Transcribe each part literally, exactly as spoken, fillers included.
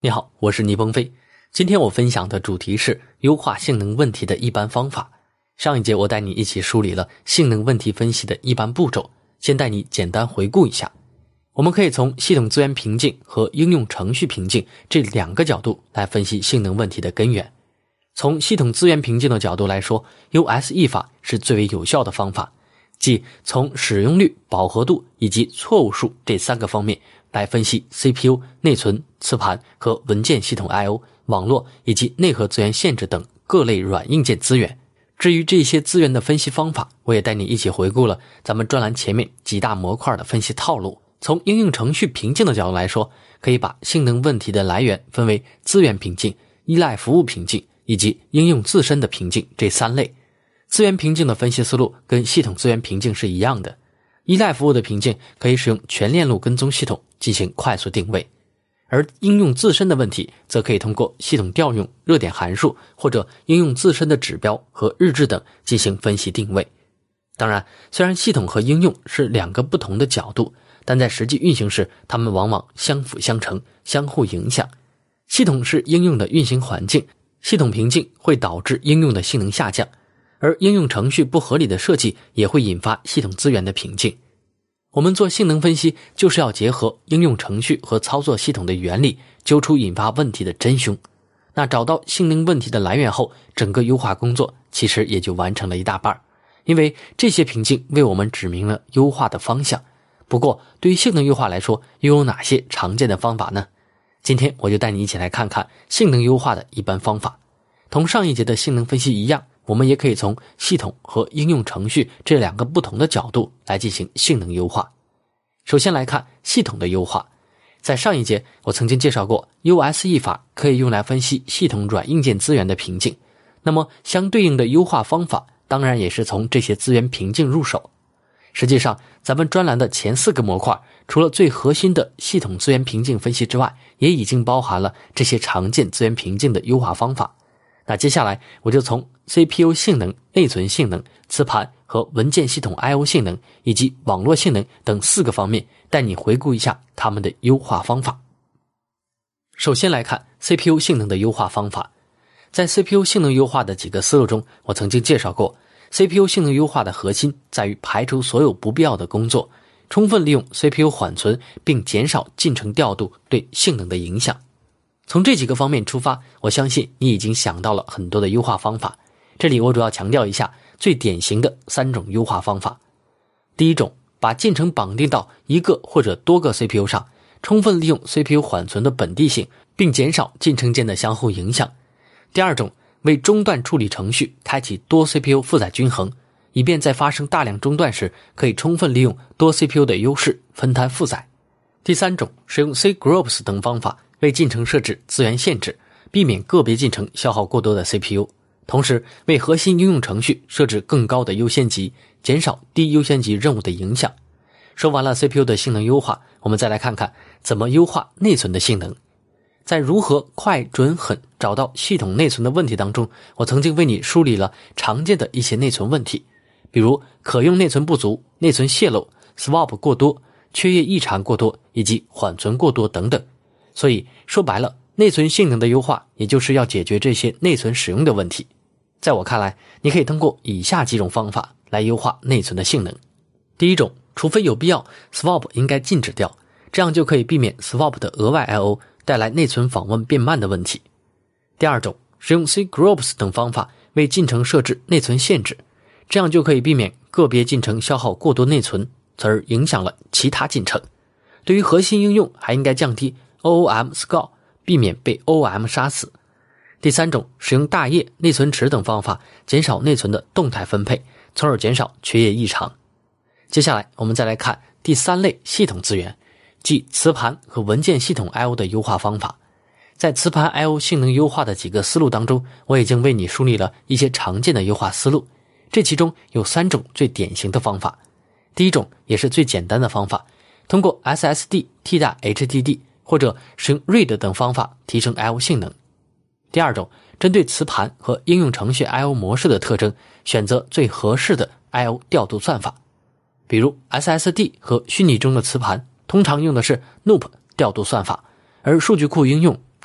你好，我是倪鹏飞。今天我分享的主题是优化性能问题的一般方法。上一节我带你一起梳理了性能问题分析的一般步骤，先带你简单回顾一下。我们可以从系统资源瓶颈和应用程序瓶颈这两个角度来分析性能问题的根源。从系统资源瓶颈的角度来说， U S E 法是最为有效的方法，即从使用率、饱和度以及错误数这三个方面来分析 C P U、内存、磁盘和文件系统 I O、网络以及内核资源限制等各类软硬件资源。至于这些资源的分析方法，我也带你一起回顾了咱们专栏前面几大模块的分析套路。从应用程序瓶颈的角度来说，可以把性能问题的来源分为资源瓶颈、依赖服务瓶颈以及应用自身的瓶颈这三类。资源瓶颈的分析思路跟系统资源瓶颈是一样的。依赖服务的瓶颈可以使用全链路跟踪系统进行快速定位，而应用自身的问题则可以通过系统调用、热点函数或者应用自身的指标和日志等进行分析定位。当然，虽然系统和应用是两个不同的角度，但在实际运行时，它们往往相辅相成，相互影响。系统是应用的运行环境，系统瓶颈会导致应用的性能下降，而应用程序不合理的设计也会引发系统资源的瓶颈。我们做性能分析就是要结合应用程序和操作系统的原理，揪出引发问题的真凶。那找到性能问题的来源后，整个优化工作其实也就完成了一大半，因为这些瓶颈为我们指明了优化的方向。不过对于性能优化来说，又有哪些常见的方法呢？今天我就带你一起来看看性能优化的一般方法。同上一节的性能分析一样，我们也可以从系统和应用程序这两个不同的角度来进行性能优化。首先来看系统的优化。在上一节我曾经介绍过 U S E 法可以用来分析系统软硬件资源的瓶颈，那么相对应的优化方法当然也是从这些资源瓶颈入手。实际上咱们专栏的前四个模块，除了最核心的系统资源瓶颈分析之外，也已经包含了这些常见资源瓶颈的优化方法。那接下来我就从 C P U 性能、内存性能、磁盘和文件系统 I O 性能以及网络性能等四个方面带你回顾一下它们的优化方法。首先来看 C P U 性能的优化方法。在 C P U 性能优化的几个思路中，我曾经介绍过 C P U 性能优化的核心在于排除所有不必要的工作，充分利用 C P U 缓存，并减少进程调度对性能的影响。从这几个方面出发，我相信你已经想到了很多的优化方法。这里我主要强调一下最典型的三种优化方法。第一种，把进程绑定到一个或者多个 C P U 上，充分利用 C P U 缓存的本地性，并减少进程间的相互影响。第二种，为中断处理程序开启多 C P U 负载均衡，以便在发生大量中断时可以充分利用多 C P U 的优势分摊负载。第三种，使用 cgroups 等方法为进程设置资源限制，避免个别进程消耗过多的 C P U， 同时为核心应用程序设置更高的优先级，减少低优先级任务的影响。说完了 C P U 的性能优化，我们再来看看怎么优化内存的性能。在如何快准狠找到系统内存的问题当中，我曾经为你梳理了常见的一些内存问题，比如可用内存不足、内存泄漏、swap 过多、缺页异常过多以及缓存过多等等。所以说白了，内存性能的优化也就是要解决这些内存使用的问题。在我看来，你可以通过以下几种方法来优化内存的性能。第一种，除非有必要， swap 应该禁止掉，这样就可以避免 swap 的额外 I O 带来内存访问变慢的问题。第二种，使用 cgroups 等方法为进程设置内存限制，这样就可以避免个别进程消耗过多内存，从而影响了其他进程。对于核心应用，还应该降低 O O M score， 避免被 O O M 杀死。第三种，使用大页、内存池等方法减少内存的动态分配，从而减少缺页异常。接下来我们再来看第三类系统资源，即磁盘和文件系统 I O 的优化方法。在磁盘 I O 性能优化的几个思路当中，我已经为你梳理了一些常见的优化思路，这其中有三种最典型的方法。第一种也是最简单的方法，通过 S S D 替代 H D D 或者使用 R A I D 等方法提升 I O 性能。第二种，针对磁盘和应用程序 I O 模式的特征，选择最合适的 I O 调度算法。比如 S S D 和虚拟中的磁盘通常用的是 N O O P 调度算法，而数据库应用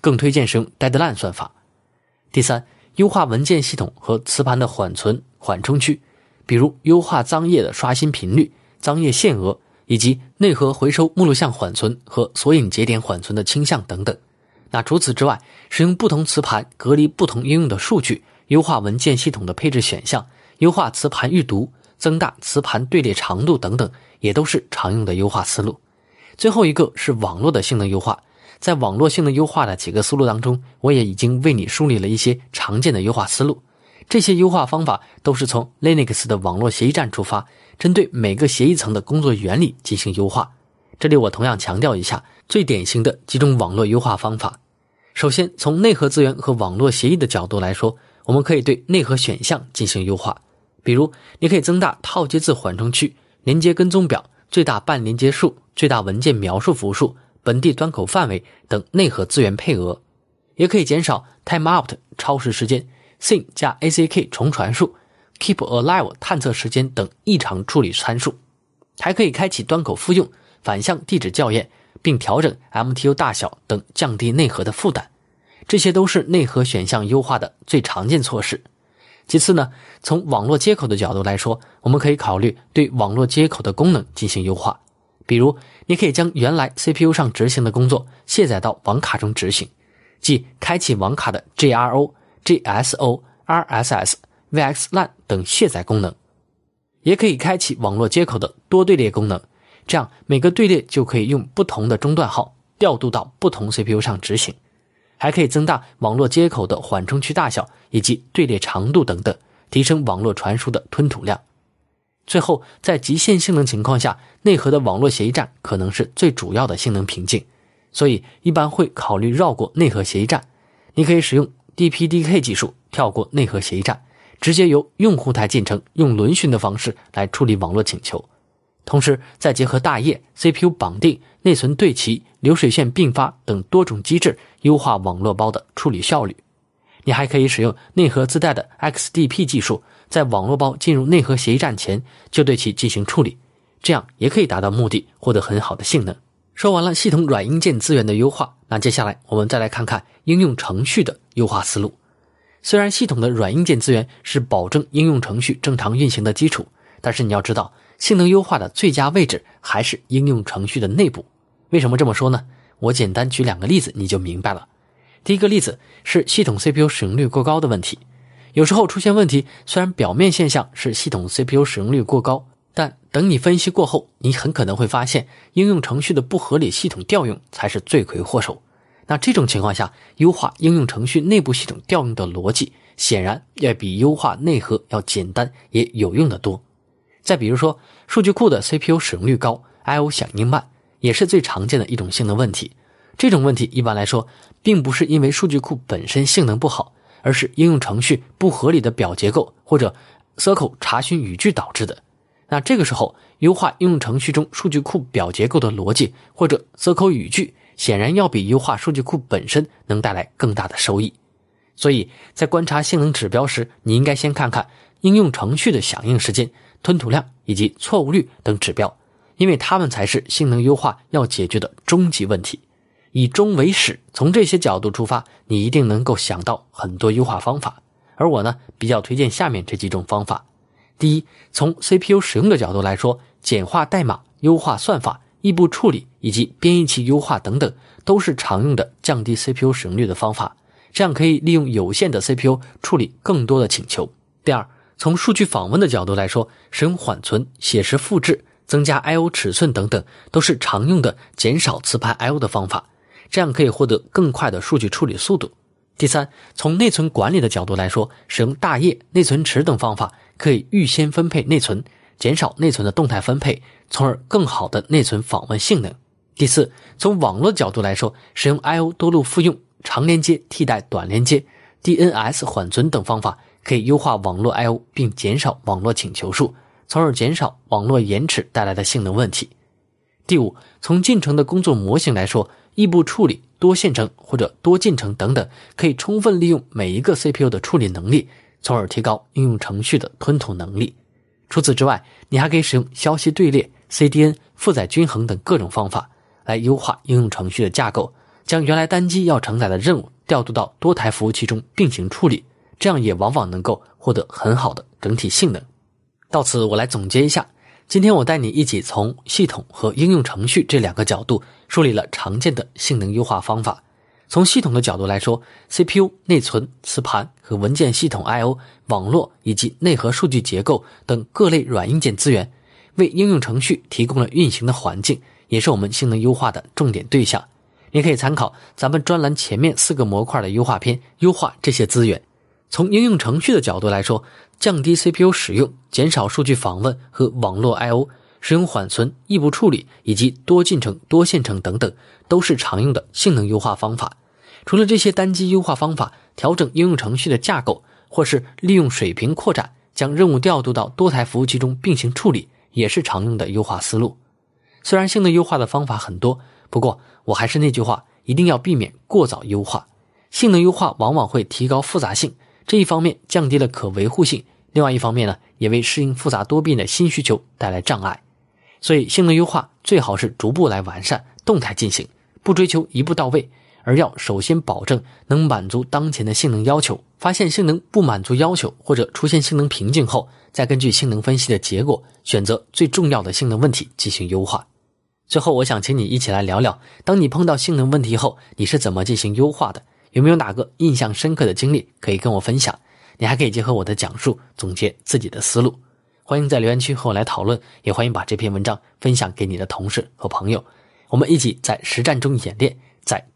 更推荐使用 Deadline 算法。第三，优化文件系统和磁盘的缓存、缓冲区，比如优化脏页的刷新频率、脏页限额，以及内核回收目录项缓存和索引节点缓存的倾向等等。那除此之外，使用不同磁盘隔离不同应用的数据，优化文件系统的配置选项，优化磁盘预读，增大磁盘队列长度等等，也都是常用的优化思路。最后一个是网络的性能优化，在网络性能优化的几个思路当中，我也已经为你梳理了一些常见的优化思路。这些优化方法都是从 Linux 的网络协议站出发，针对每个协议层的工作原理进行优化。这里我同样强调一下最典型的几种网络优化方法。首先，从内核资源和网络协议的角度来说，我们可以对内核选项进行优化。比如，你可以增大套接字缓冲区、连接跟踪表、最大半连接数、最大文件描述符数、本地端口范围等内核资源配额，也可以减少 timeout 超时时间、sync 加 A C K 重传数、keep alive 探测时间等异常处理参数，还可以开启端口复用、反向地址校验，并调整 M T U 大小等，降低内核的负担。这些都是内核选项优化的最常见措施。其次呢，从网络接口的角度来说，我们可以考虑对网络接口的功能进行优化。比如，你可以将原来 C P U 上执行的工作卸载到网卡中执行，即开启网卡的 G R O、G S O、R S S、V X LAN 等卸载功能。也可以开启网络接口的多队列功能，这样每个队列就可以用不同的中断号调度到不同 C P U 上执行。还可以增大网络接口的缓冲区大小以及队列长度等等，提升网络传输的吞吐量。最后，在极限性能情况下，内核的网络协议站可能是最主要的性能瓶颈，所以一般会考虑绕过内核协议站。你可以使用 D P D K 技术跳过内核协议站，直接由用户台进程用轮询的方式来处理网络请求。同时再结合大业、C P U 绑定、内存对齐、流水线并发等多种机制，优化网络包的处理效率。你还可以使用内核自带的 X D P 技术，在网络包进入内核协议站前就对其进行处理，这样也可以达到目的，获得很好的性能。说完了系统软硬件资源的优化，那接下来我们再来看看应用程序的优化思路。虽然系统的软硬件资源是保证应用程序正常运行的基础，但是你要知道，性能优化的最佳位置还是应用程序的内部。为什么这么说呢？我简单举两个例子你就明白了。第一个例子是系统 C P U 使用率过高的问题。有时候出现问题，虽然表面现象是系统 C P U 使用率过高，但等你分析过后，你很可能会发现应用程序的不合理系统调用才是罪魁祸首。那这种情况下，优化应用程序内部系统调用的逻辑显然要比优化内核要简单也有用得多。再比如说，数据库的 C P U 使用率高， I O 响应慢，也是最常见的一种性能问题。这种问题一般来说并不是因为数据库本身性能不好，而是应用程序不合理的表结构或者 Circle 查询语句导致的。那这个时候，优化应用程序中数据库表结构的逻辑或者 Circle 语句，显然要比优化数据库本身能带来更大的收益。所以在观察性能指标时，你应该先看看应用程序的响应时间、吞吐量以及错误率等指标，因为它们才是性能优化要解决的终极问题。以终为始，从这些角度出发，你一定能够想到很多优化方法。而我呢，比较推荐下面这几种方法。第一，从 C P U 使用的角度来说，简化代码、优化算法、异步处理以及编译器优化等等，都是常用的降低 C P U 使用率的方法。这样可以利用有限的 C P U 处理更多的请求。第二，从数据访问的角度来说，使用缓存、写实复制、增加 I O 尺寸等等，都是常用的减少磁盘 I O 的方法。这样可以获得更快的数据处理速度。第三，从内存管理的角度来说，使用大业、内存池等方法，可以预先分配内存，减少内存的动态分配，从而更好的内存访问性能。第四，从网络角度来说，使用 I O 多路复用、长连接替代短连接、D N S 缓存等方法，可以优化网络 I O 并减少网络请求数，从而减少网络延迟带来的性能问题。第五，从进程的工作模型来说，异步处理、多线程或者多进程等等，可以充分利用每一个 C P U 的处理能力，从而提高应用程序的吞吐能力。除此之外，你还可以使用消息队列、C D N、负载均衡等各种方法来优化应用程序的架构， 将原来单机要承载的任务调度到多台服务器中并行处理，这样也往往能够获得很好的整体性能。到此我来总结一下，今天我带你一起从系统和应用程序这两个角度梳理了常见的性能优化方法。从系统的角度来说， C P U、内存、磁盘和文件系统 I O、网络以及内核数据结构等各类软硬件资源，为应用程序提供了运行的环境，也是我们性能优化的重点对象。你可以参考咱们专栏前面四个模块的优化篇，优化这些资源。从应用程序的角度来说，降低 C P U 使用，减少数据访问和网络 I O， 使用缓存、异步处理以及多进程、多线程等等，都是常用的性能优化方法。除了这些单机优化方法，调整应用程序的架构，或是利用水平扩展，将任务调度到多台服务器中并行处理，也是常用的优化思路。虽然性能优化的方法很多，不过我还是那句话，一定要避免过早优化。性能优化往往会提高复杂性，这一方面降低了可维护性，另外一方面呢，也为适应复杂多变的新需求带来障碍。所以性能优化最好是逐步来完善，动态进行，不追求一步到位，而要首先保证能满足当前的性能要求，发现性能不满足要求或者出现性能瓶颈后，再根据性能分析的结果，选择最重要的性能问题进行优化。最后我想请你一起来聊聊，当你碰到性能问题后，你是怎么进行优化的？有没有哪个印象深刻的经历可以跟我分享？你还可以结合我的讲述总结自己的思路。欢迎在留言区和我来讨论，也欢迎把这篇文章分享给你的同事和朋友，我们一起在实战中演练，在